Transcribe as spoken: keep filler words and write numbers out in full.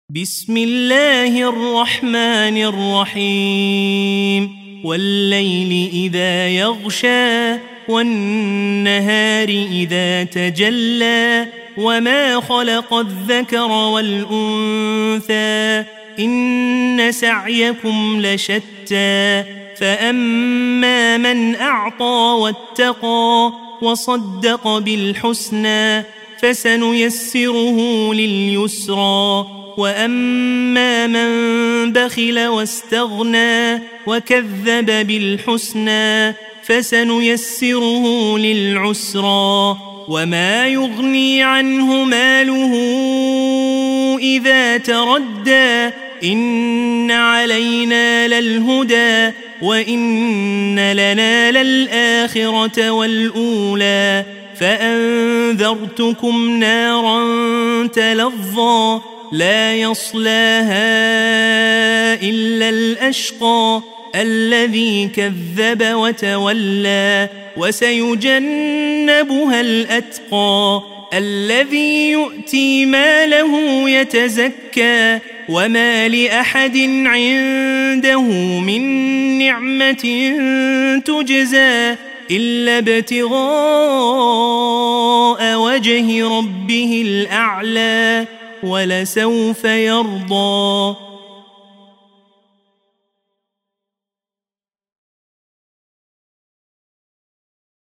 بسم الله الرحمن الرحيم والليل إذا يغشى والنهار إذا تجلى وما خلق الذكر والأنثى إن سعيكم لشتى فأما من أعطى واتقى وصدق بالحسنى فسنيسره لليسرى وأما من بخل واستغنى وكذب بالحسنى فسنيسره للعسرى وما يغني عنه ماله إذا تردى إن علينا للهدى وإن لنا للآخرة والأولى فأنذرتكم نارا تلظى لا يصلاها إلا الأشقى الذي كذب وتولى وسيجنبها الأتقى الذي يؤتي ماله يتزكى وما لأحد عنده من نعمة تجزى إلا ابتغاء وجه ربه الأعلى ولسوف يرضى.